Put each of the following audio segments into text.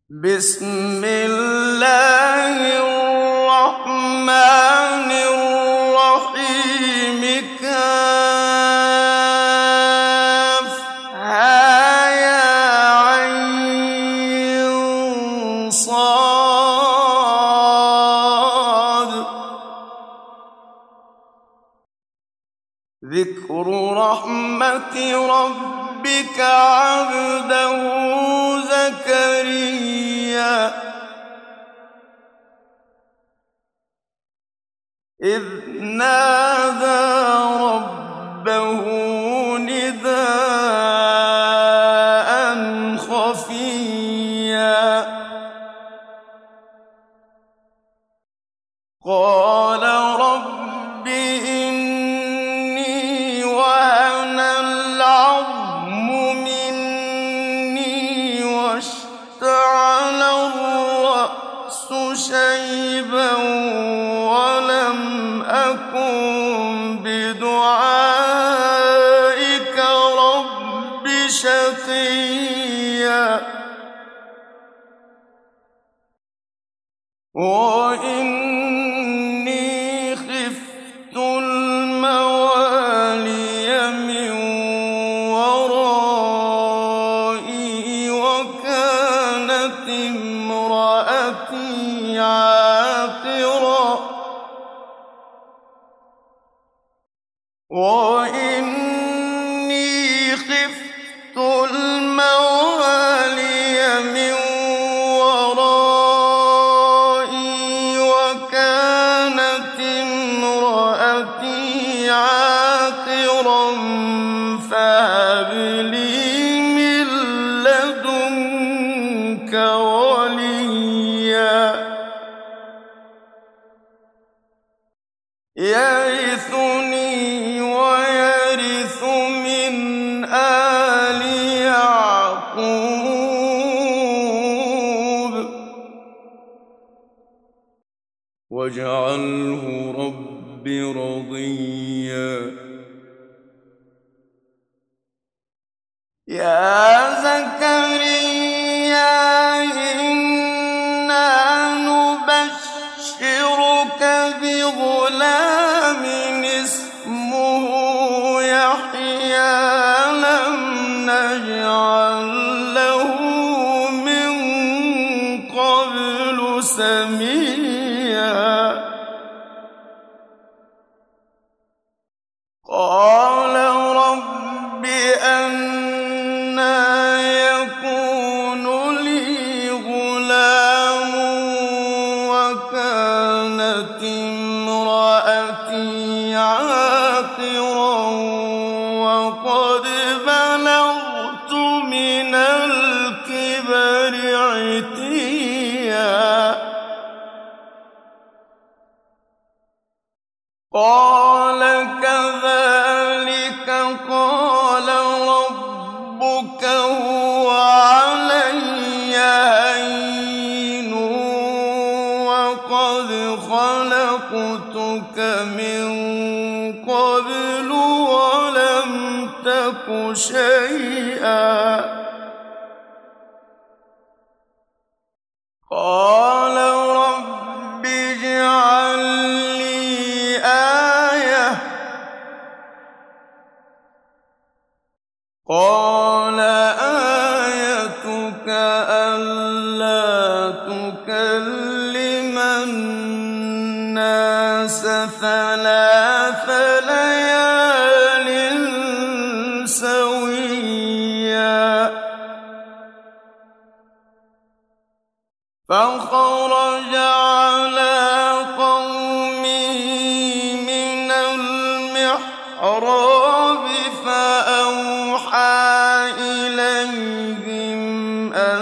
بسم الله الرحمن الرحيم كافها يا عين صاد ذكر رحمة ربك عبده زكريا إذ نادى ربه نداء خفيا قال رب إني وهن العظم مني واشتعل الرأس شيبا ولم أكن بدعائك رب شقيا وإني خفت الموالي من ورائي وكانت امرأتي عاقرا وإني خفت الموالي من ورائي وكانت امرأتي عاقرا فهب لي من لدنك وليا يرثني ويرث من آل يعقوب واجعله رب رضيا يا زكريا إنا نبشرك بغلام اسمه يحيى لم نجعل له من قبل سميا قال رب أنى يكون لي غلام وكانت امرأتي عاقرا وقد بلغت من الكبر عتيا قال كذلك قال ربك هو علي هين وقد خلقتك من قبل ولم تك شيئا قال رب اجعل لي آية قال آيتك ألا تكلم الناس ثلاث ليال سويا فخرج على قومه من المحراب فأوحى إليهم أن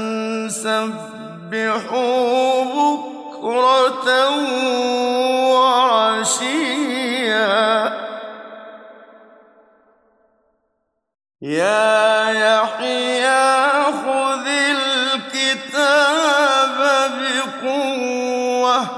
سبحوا بكرة وعشيا يا يحيى خذ الكتاب بقوة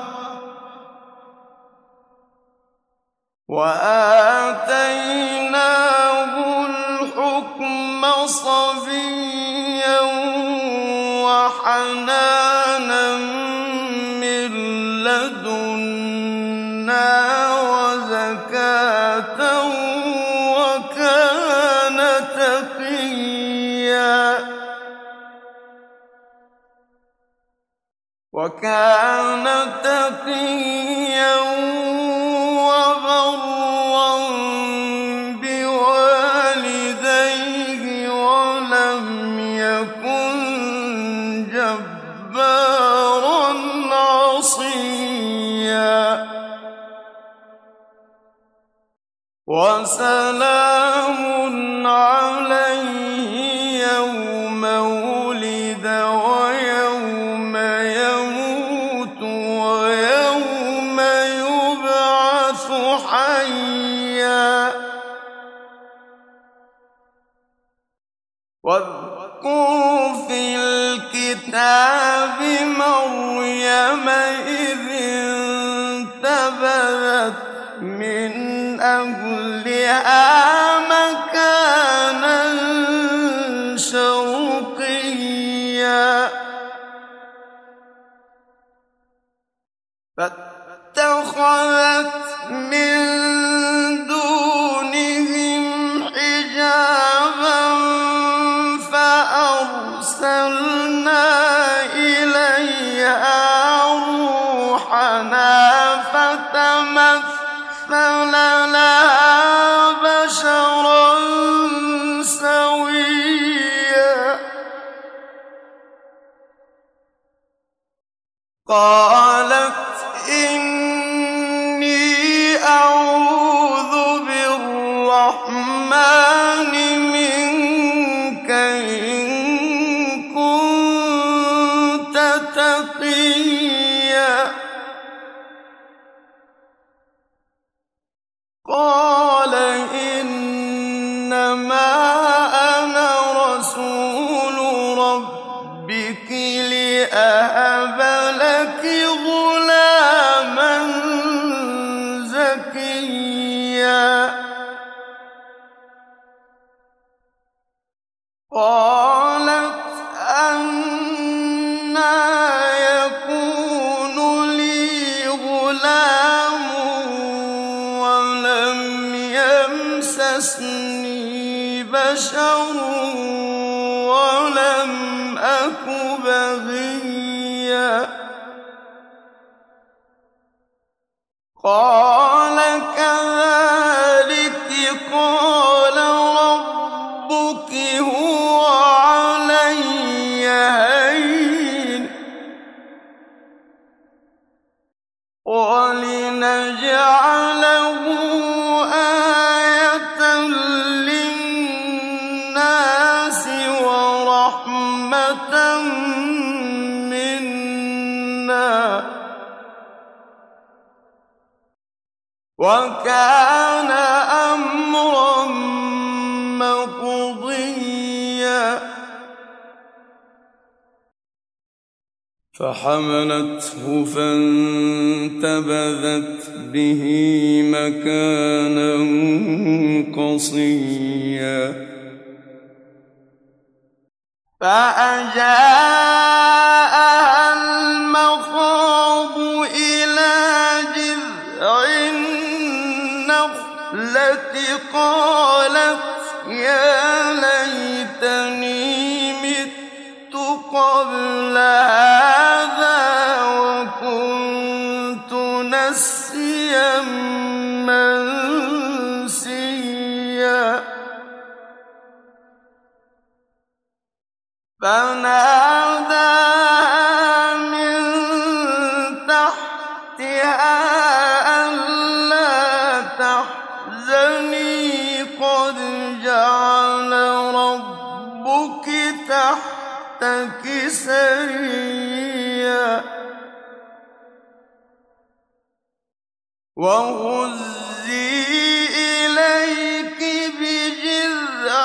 وآتيناه الحكم صبيا وحنانا من لدنا وزكاة وكان تقيا وبرا بوالديه ولم يكن جبارا عصيا وسلام عليه يوم ولد ويوم يموت ويوم يبعث حيا واذكر في الكتاب مريم إذ انتبذت من أهلها مكانا شرقيا فاتخذت من دونهم حجابا فأرسلنا إليها روحنا فتمثل لها بشرا سويا قالت إني أعوذ بالرحمن منك إن كنت تقيا قال إنما أنا رسول ربك لأهب لك غلاما زكيا قالت أنى يكون لي غلام ولم يمسسني بشر ولم أك بغيا قال كذلك قال ربك هو علي هين ولنجعله آية للناس ورحمة منا وكان أمرا مقضيا فحملته فانتبذت به مكانا قصيا فأجاءها المخاض إلى جذع النخلة قالت يا ليتني مت قبل هذا وكنت نسيا منسيا فناداها من تحتها ألا تحزني قد جعل ربك تحتك سريا وهزي إليك بجذع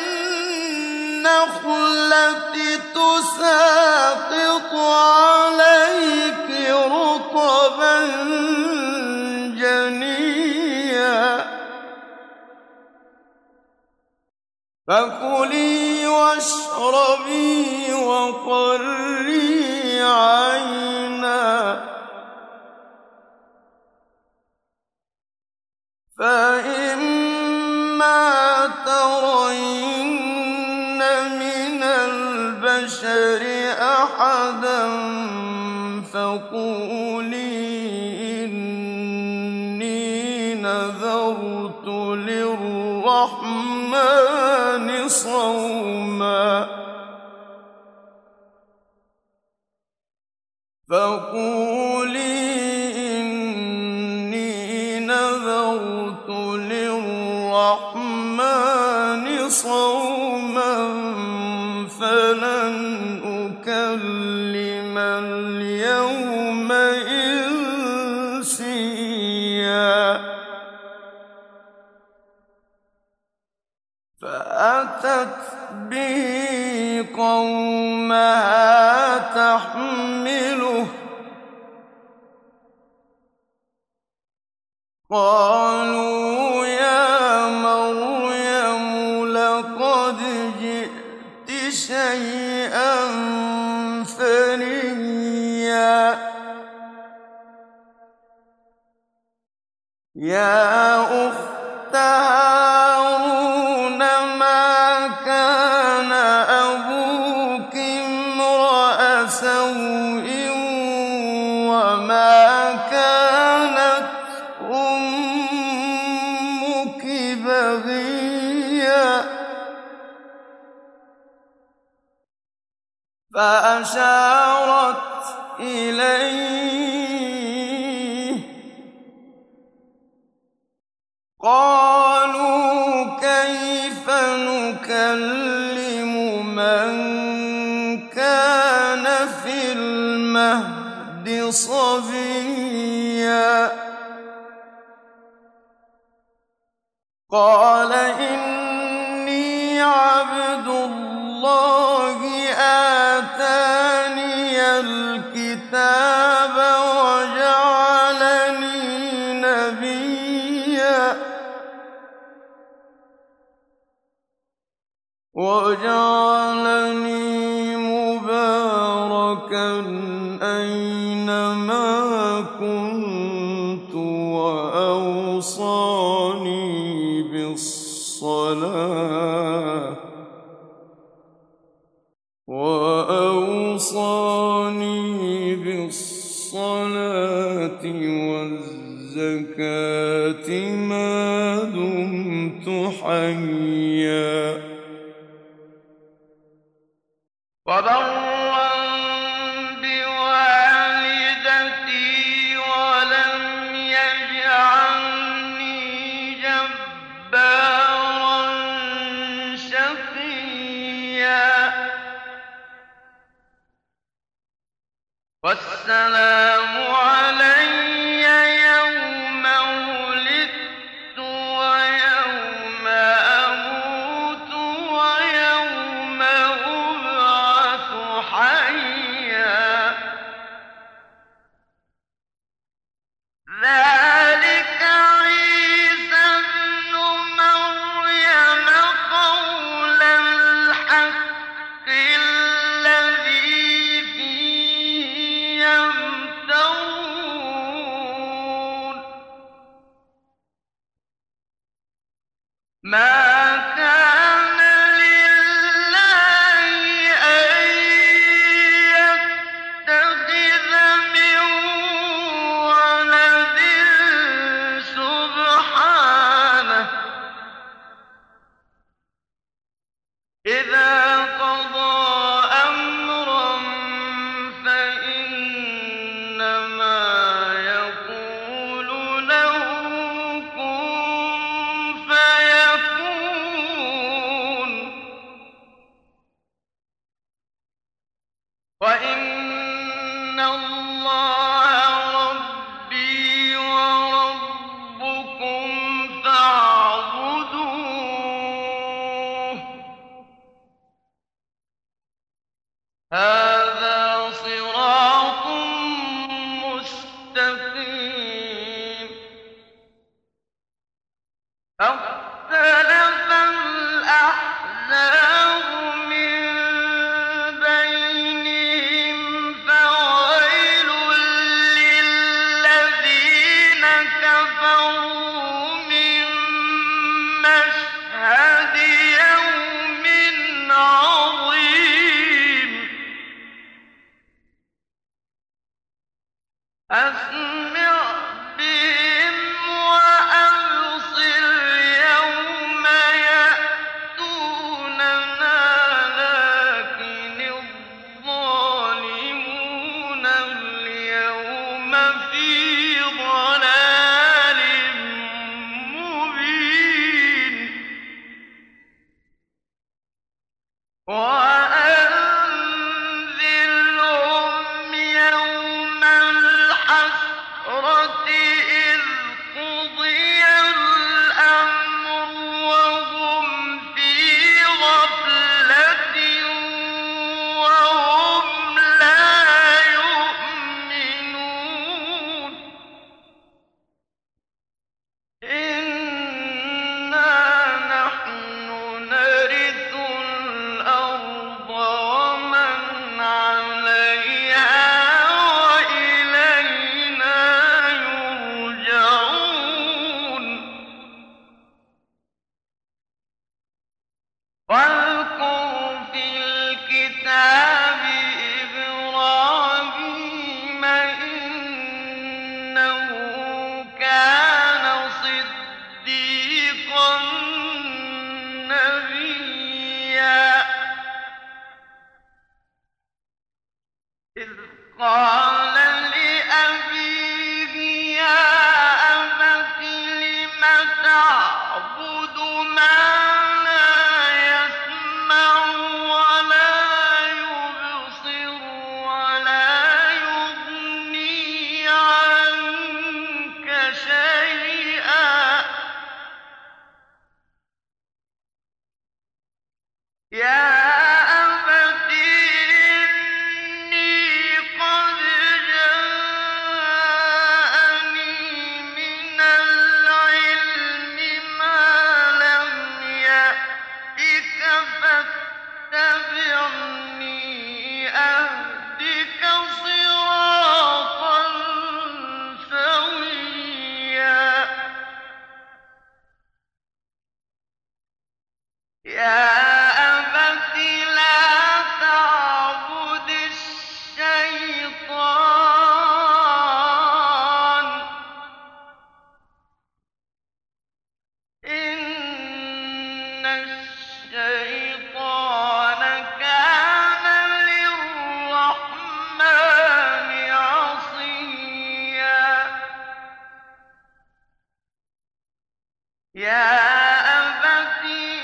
النخلة تساقط عليك رطبا جنيا فكلي واشربي واشربي وقري عينا فإما ترين من البشر أحدا فقولي إني نذرت للرحمن صوما فقولي إني نذرت للرحمن صوما فلن أكلم اليوم إنسيا فأتت به قومها تحمله قالوا يا مريم لقد جئت شيئا فريا يا أخت هارون ما كان أبوك امرأ سوء وما كانت أمك بغيا فأشارت إليه قالوا كيف نكلم من كان في المهد صبيا قال إني عبد الله آتاني الكتاب وجعلني نبيا وجعلني مباركا أينما كنت وأوصاني بالصلاة والزكاة ما دمت حيا وبرا بوالدتي ولم يجعلني جبارا شقيا والسلام علي يوم ولدت ويوم أموت ويوم أبعث حيا ذلك عيسى ابن مريم قول الحق الذي فيه يمترون ما كان لله أن يتخذ من ولد سبحانه إذا قضى أمرا فإنما يقول له كن فيكون وإن الله ربي وربكم فاعبدوه هذا صراط مستقيم اختلف الأحزاب من أسمع بهم وأبصر يوم يأتوننا لكن الظالمون اليوم في ضلال مبين وأنذرهم يوم الحسرة إذ قضي الأمر وهم في غفلة وهم لا يؤمنون إنا نحن نرث الأرض ومن عليها وإلينا يرجعون واذكر في الكتاب إبراهيم إنه كان صديقا نبيا إذ قال لأبيه يا أبت لم تعبد ما لا يسمع ولا يبصر ولا يغني عنك شيئا يا أبت إني قد جاءني من العلم ما لم يأتك فاتبعني أهدك صراطا سويا يا أبت لا تعبد الشيطان إن الشيطان كان للرحمن عصيا يا أبت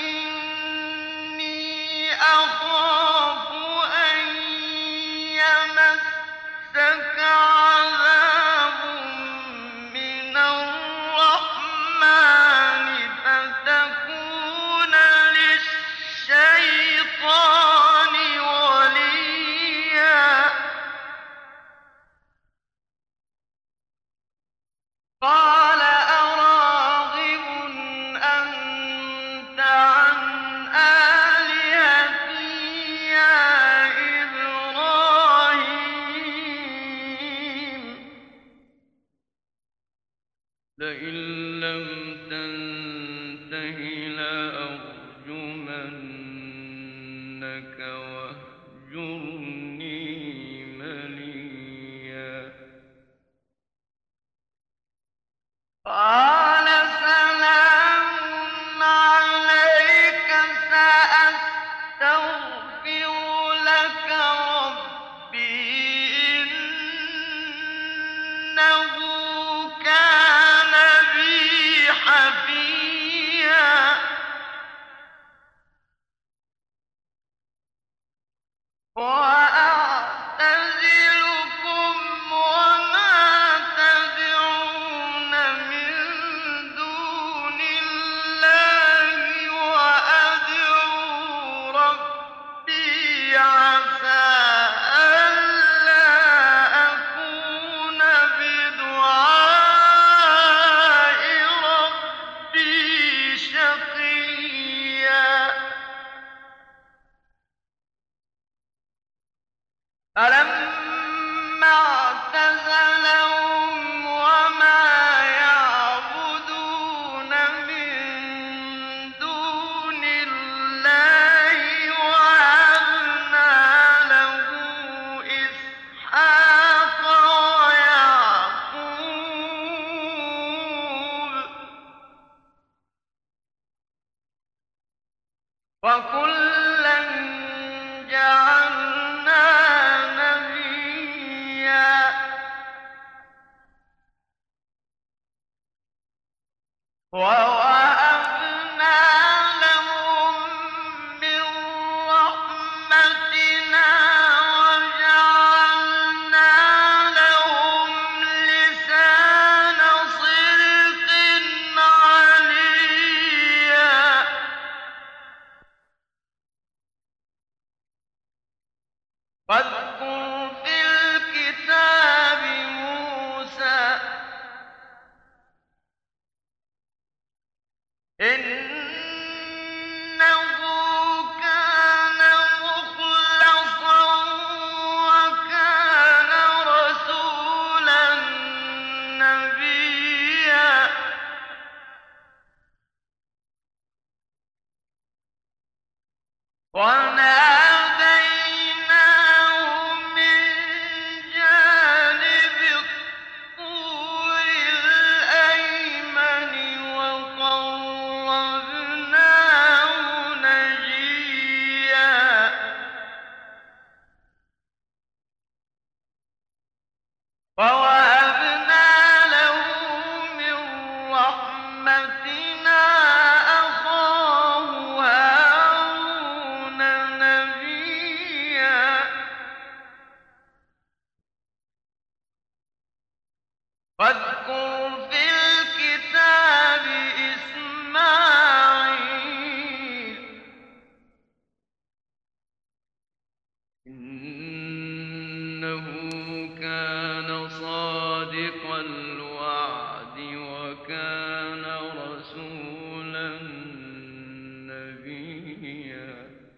إني أخاف أن يمسك عذاب من الرحمن فتكون للشيطان وليا قال أراغب أنت عن آلهتي يا إبراهيم لئن لم تنته لأرجمنك واهجرني مليا قال سلام عليك سأستغفر لك ربي إنه كان بي حفيا وأعتزلكم وما تدعون من دون الله وأدعو ربي عسى ألا أكون بدعاء ربي شقيا فلما اعتزلهم وما يعبدون من دون الله وهبنا له إسحاق ويعقوب وَوَهَبْنَا لَهُم مِّن رَّحْمَتِنَا وَجَعَلْنَا لَهُمْ لِسَانَ صِدْقٍ عَلِيًّا واذكر في الكتاب موسى إنه كان مخلصا وكان رسولا نبيا وناديناه من جانب الطور الأيمن وقربناه نجيا ووهبنا له من رحمتنا أخاه هارون نبيا واذكر في الكتاب إسماعيل إنه كان صادق الوعد وكان رسولا نبيا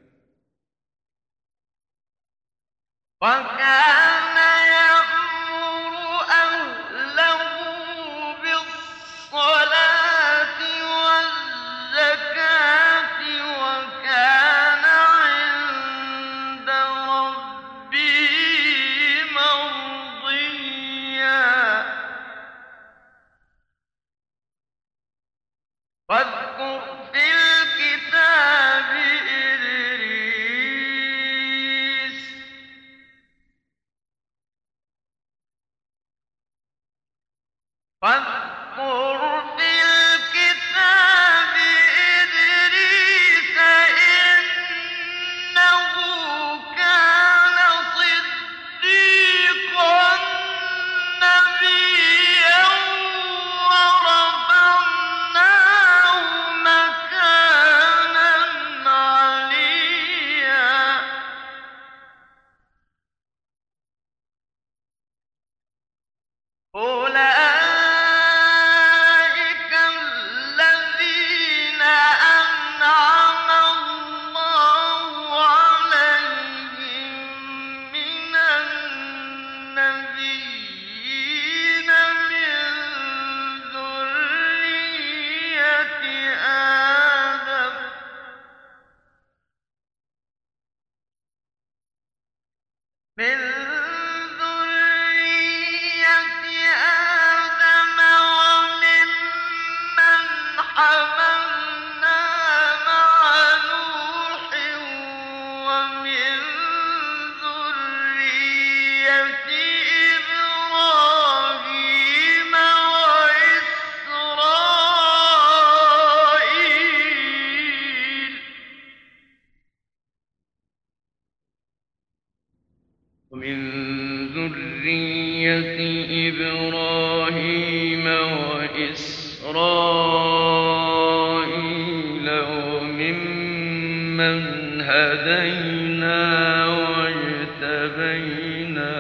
وكان يأمر أهله بالصلاة والزكاة وكان عند ربه مرضيا واذكر في الكتاب إدريس واذكر في الكتاب إدريس إنه كان صديقا نبيا ورفعناه مكانا عليا أولئك الذين أنعم الله عليهم من النبيين من ذرية آدم من وممن حملنا مع نوح ومن ذرية إبراهيم وإسرائيل ومن ذرية إبراهيم وإسرائيل وممن هدينا واجتبينا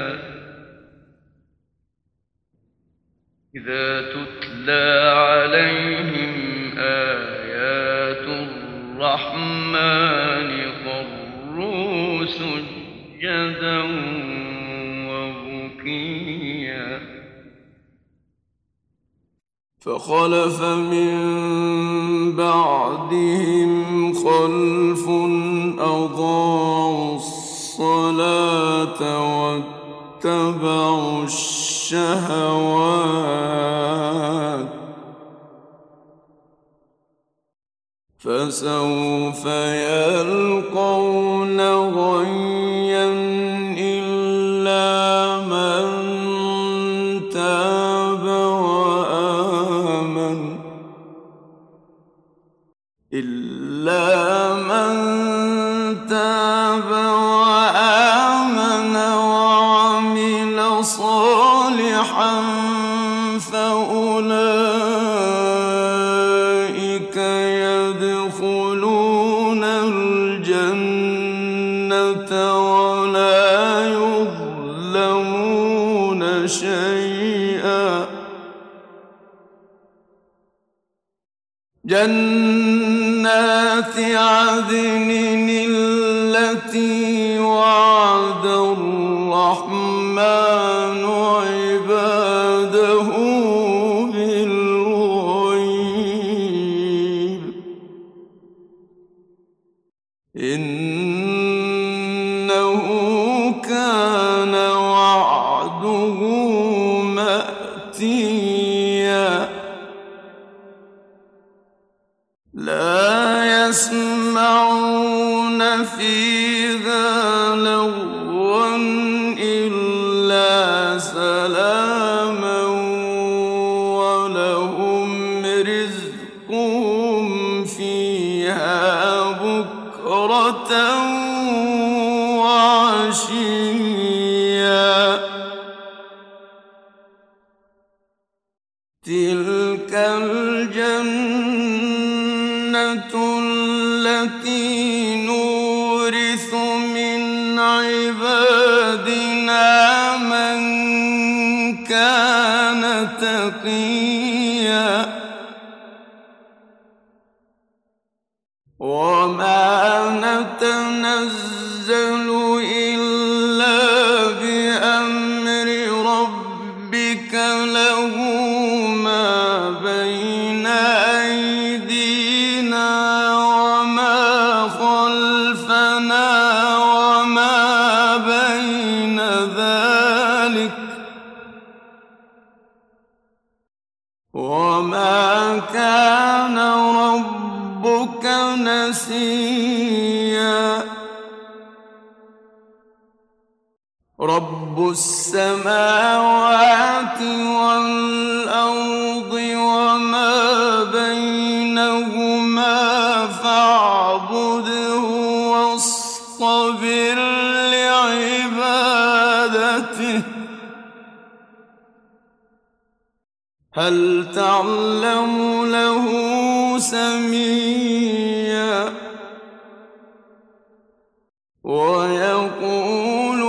إذا تتلى عليهم آيات الرحمن خروا سجدا وبكيا فخلف من بعدهم خلف أضاعوا الصلاة واتبعوا الشهوات فسوف يلقون غيا إلا من تاب وآمن صالحا فأولئك يدخلون الجنة ولا يظلمون شيئا. جنات عدن التي وعد الرحمن عباده بالغيب إنه كان وعده مأتيا. لا يسمعون فيها لغوا إلا سلاما ولهم رزقهم فيها بكرة وعشيا. تلك الجنة التي نورث من عبادنا من كان تقيا. وما نتنزل إلا بأمر ربك له ما بين أيدينا وما خلفنا وما بين ذلك وما كان ربك نسيا. رب السماوات والأرض وما بينهما فاعبده واصطبر لعبادته هل تعلم له سميا. ويقول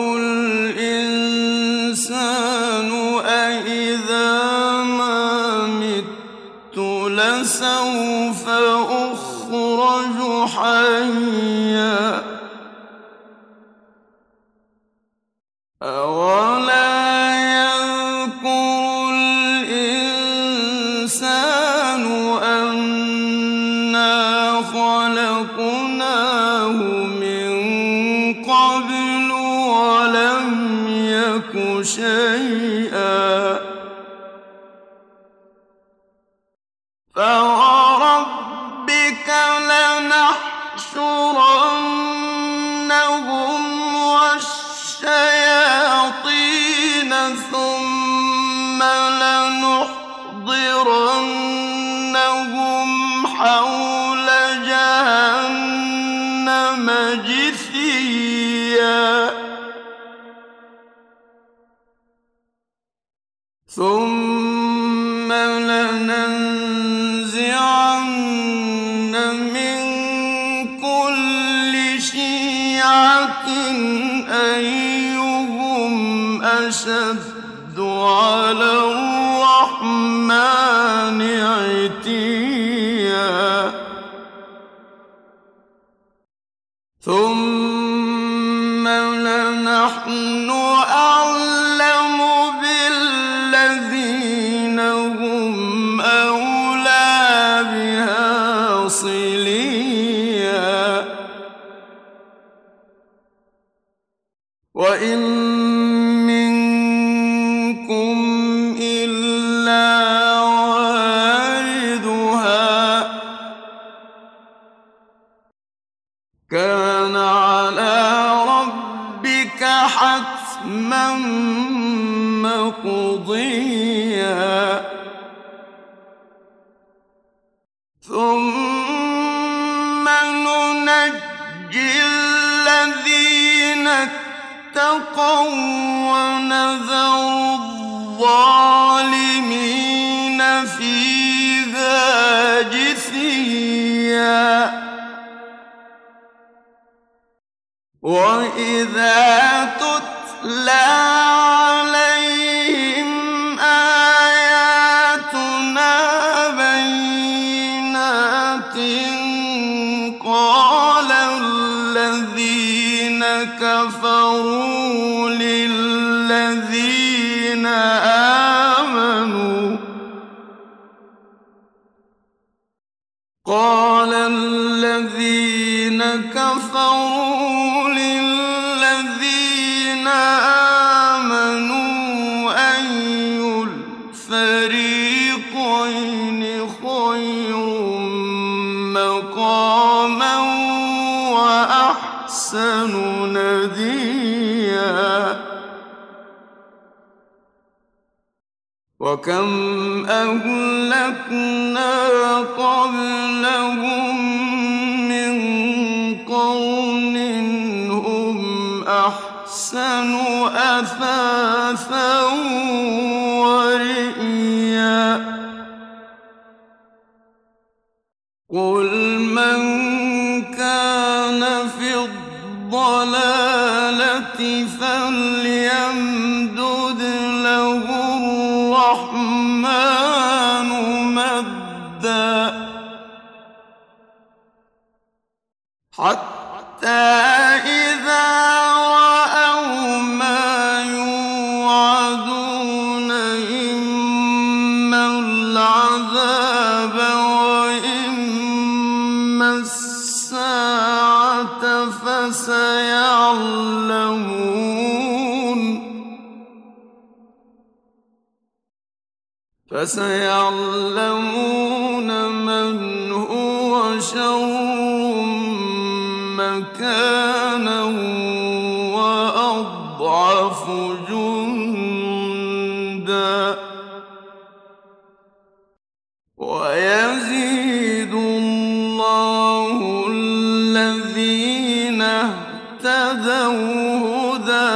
الإنسان أإذا ما مت لسوف أخرج حيا. أولا يذكر الإنسان أنا خلقناه من قبل ولم يك شيئا. فوربك لنحشرنهم والشياطين ثم لنحضرنهم حول جهنم جثيا. ثم لننزعن من كل شيعة أيهم أشد على الرحمن عتيا. ثم لنحن أعلم بالذين هم أولى بها صليا. وإن منكم إلا واردها كان على ربك حتما مقضيا. ثم ننجي الذين اتقوا ونذر الظالمين فيها جثيا وإذا تتلى عليهم آياتنا بينات قال الذين كفروا للذين آمنوا أي الفريقين خير مقاما وأحسن نديا وكم أهلكنا قبلهم من قرن هم أحسن أثاثا ورئيا قل من كان في الضلالة فليمدد له الرحمن مدا حتى إذا رأوا ما يوعدون إما العذاب وإما الساعة فسيعلمون من هو شر مكانا وأضعف جندا ويزيد الله الذين اهتدوا هدى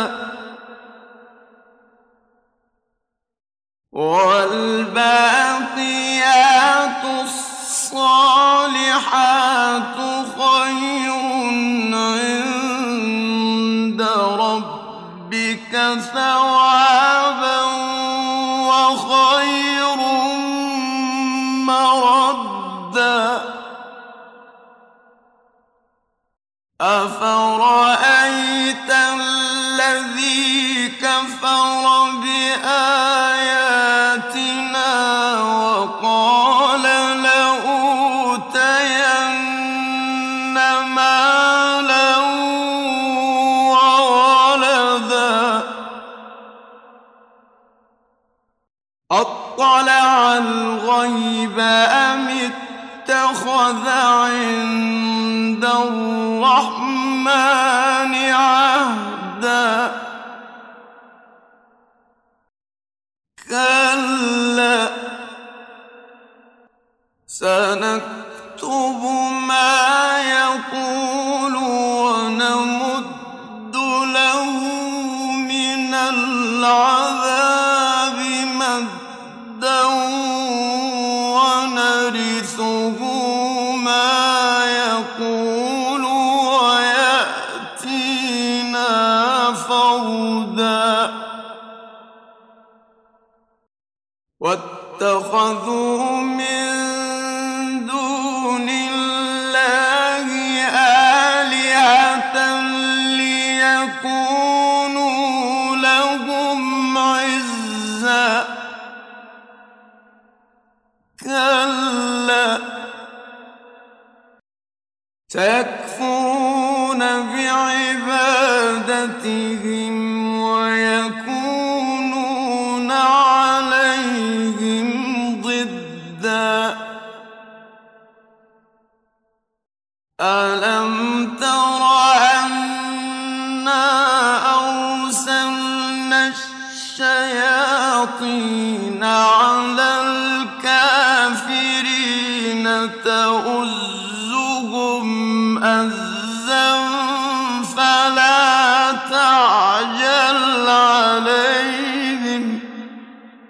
والباقيات الصالحات خير عند ربك ثوابا وخير مردا أفرأيت الذي كفر بآياتنا وقال لأوتين مالا وولدا أطلع الغيب أم اتخذ عند الرحمن عهدا كلا سنكتب ما يقول ونمد له من العذاب مدا ونرثه ما يقول ويأتينا فردا واتخذوا من دون الله آلهة ليكونوا لهم عزا كلا سيكفرون بعبادتهم ويكونون عليهم ضدا ألم تر أنا أرسلنا الشياطين على الكافرين تؤزهم أزا فلا تعجل عليهم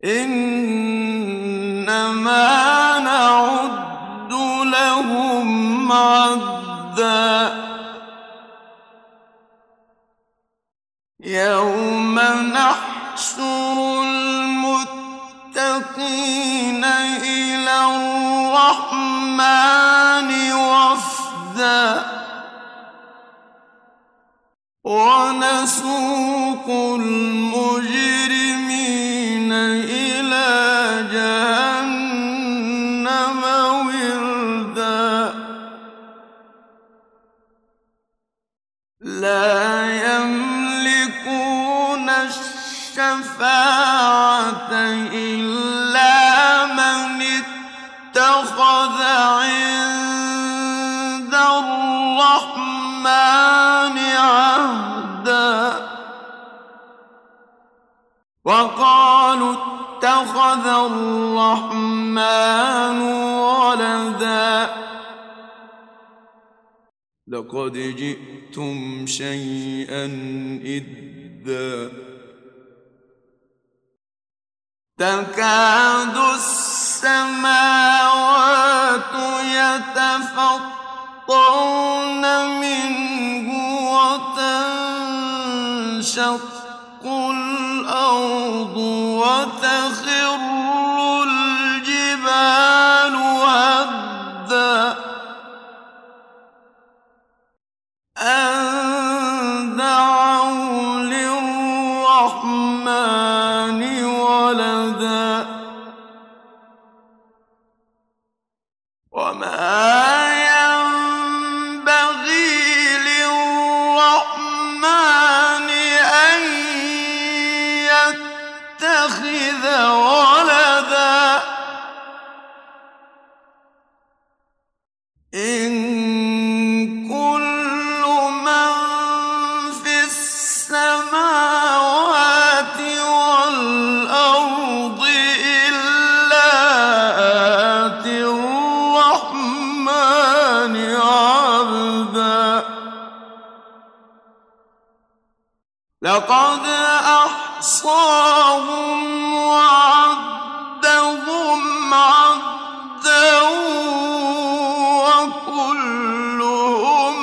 إنما نعد لهم عدا يوم نحشر المتقين إلى الرحمن وفدا ونسوق المجرمين إلى جهنم وردا لا يملكون الشفاعة إلا من اتخذ عند الرحمن عهدا وقالوا اتخذ الرحمن ولدا لقد جئتم شيئا إدا تكاد السماوات يتفطرن منه وتنشق الأرض وتخر الجبال هدا أن دعوا للرحمن ولدا وما ينبغي للرحمن أن يتخذ ولدا إن كل من في السماوات والأرض إلا آتي الرحمن عبدا لقد أحصاهم وعدهم عدا وكلهم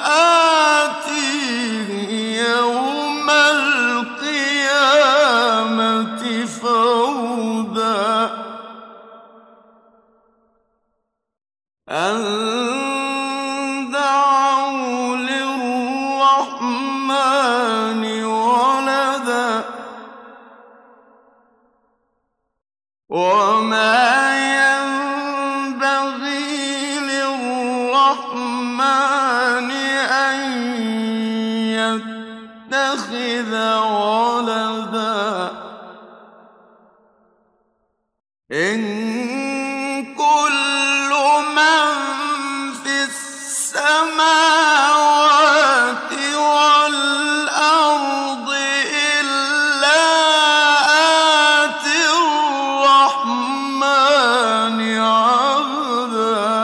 آتيه يوم القيامة فردا أن دعوا للرحمن ولدا وما ينبغي للرحمن أن يتخذ ولدا إن كل من في السماوات والأرض إلا آتي الرحمن عبدا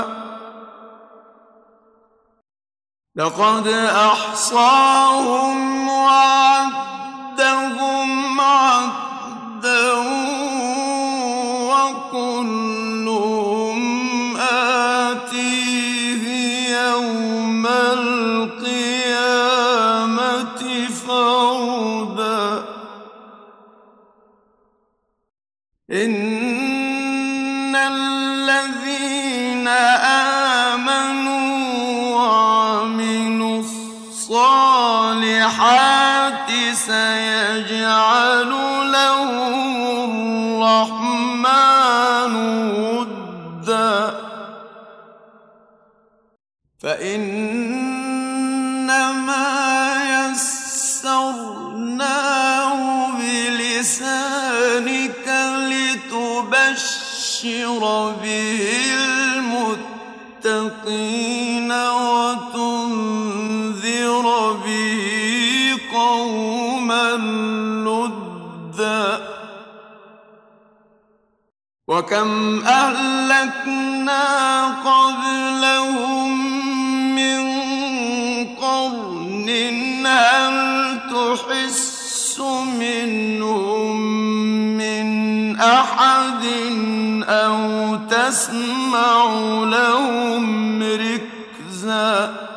لقد أحصاهم وعدهم عدا وكلهم آتيه يوم القيامة فردا إن الذين آمنوا وعملوا الصالحات سيجعل لهم الرحمن ودا فإنما يسرناه بلسانك لتبشر به المتقين وتنذر به قوما لدا وكم أهلكنا قبلهم من قرن هل تحس منهم من أحد أو تسمع لهم ركزا